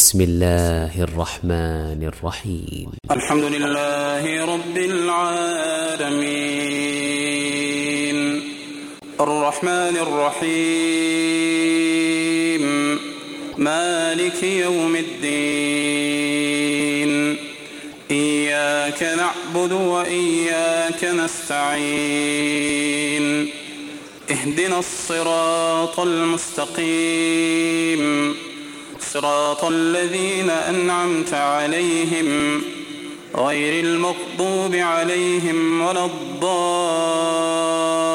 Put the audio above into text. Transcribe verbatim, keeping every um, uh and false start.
بسم الله الرحمن الرحيم. الحمد لله رب العالمين الرحمن الرحيم مالك يوم الدين إياك نعبد وإياك نستعين اهدنا الصراط المستقيم صراط الذين أنعمت عليهم غير المغضوب عليهم ولا الضالين